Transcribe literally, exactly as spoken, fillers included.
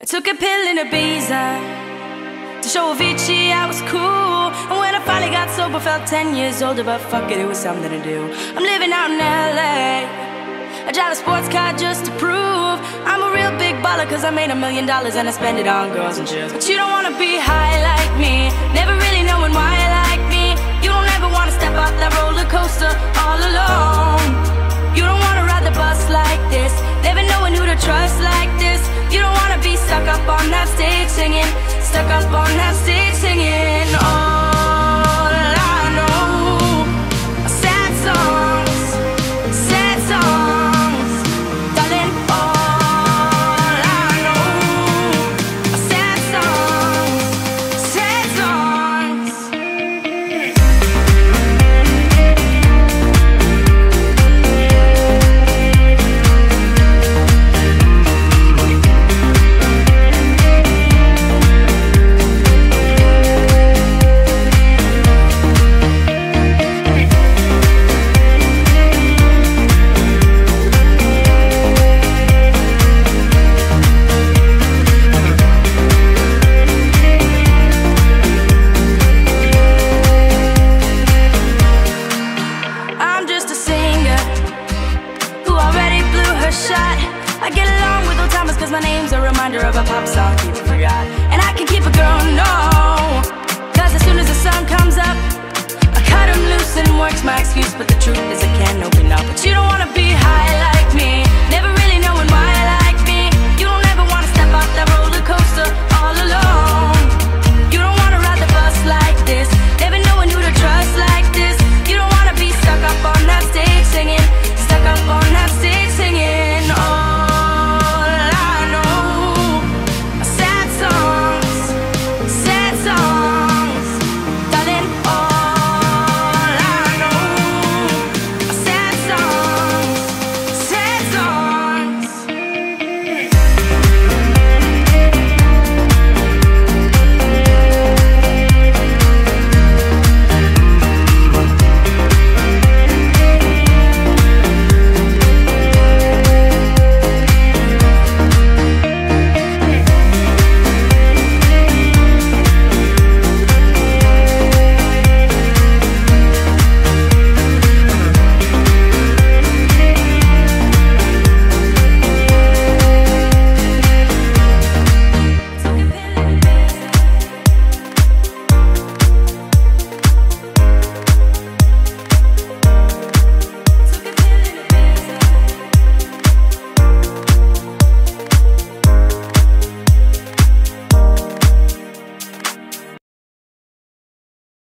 Took a pill in Ibiza to show Avicii I was cool. And when I finally got sober, felt ten years older. But fuck it, it was something to do. I'm living out in L A. I drive a sports car just to prove I'm a real big baller, cause I made a million dollars and I spend it on girls and shoes. But you don't wanna be high like me, never really knowing why like me. You don't ever wanna step off that roller coaster all alone. You don't wanna ride the bus like this, never knowing who to trust like this. You don't wanna be stuck up on that stage singing, stuck up on that stage singing. All I know are sad songs, sad songs, darling. All I know are sad songs, sad songs. Shot. I get along with old timers cause my name's a reminder of a pop song people forgot. And I can keep a girl, no, cause as soon as the sun comes up I cut him loose and works my excuse. But the truth is I can't open up. But you don't wanna be high like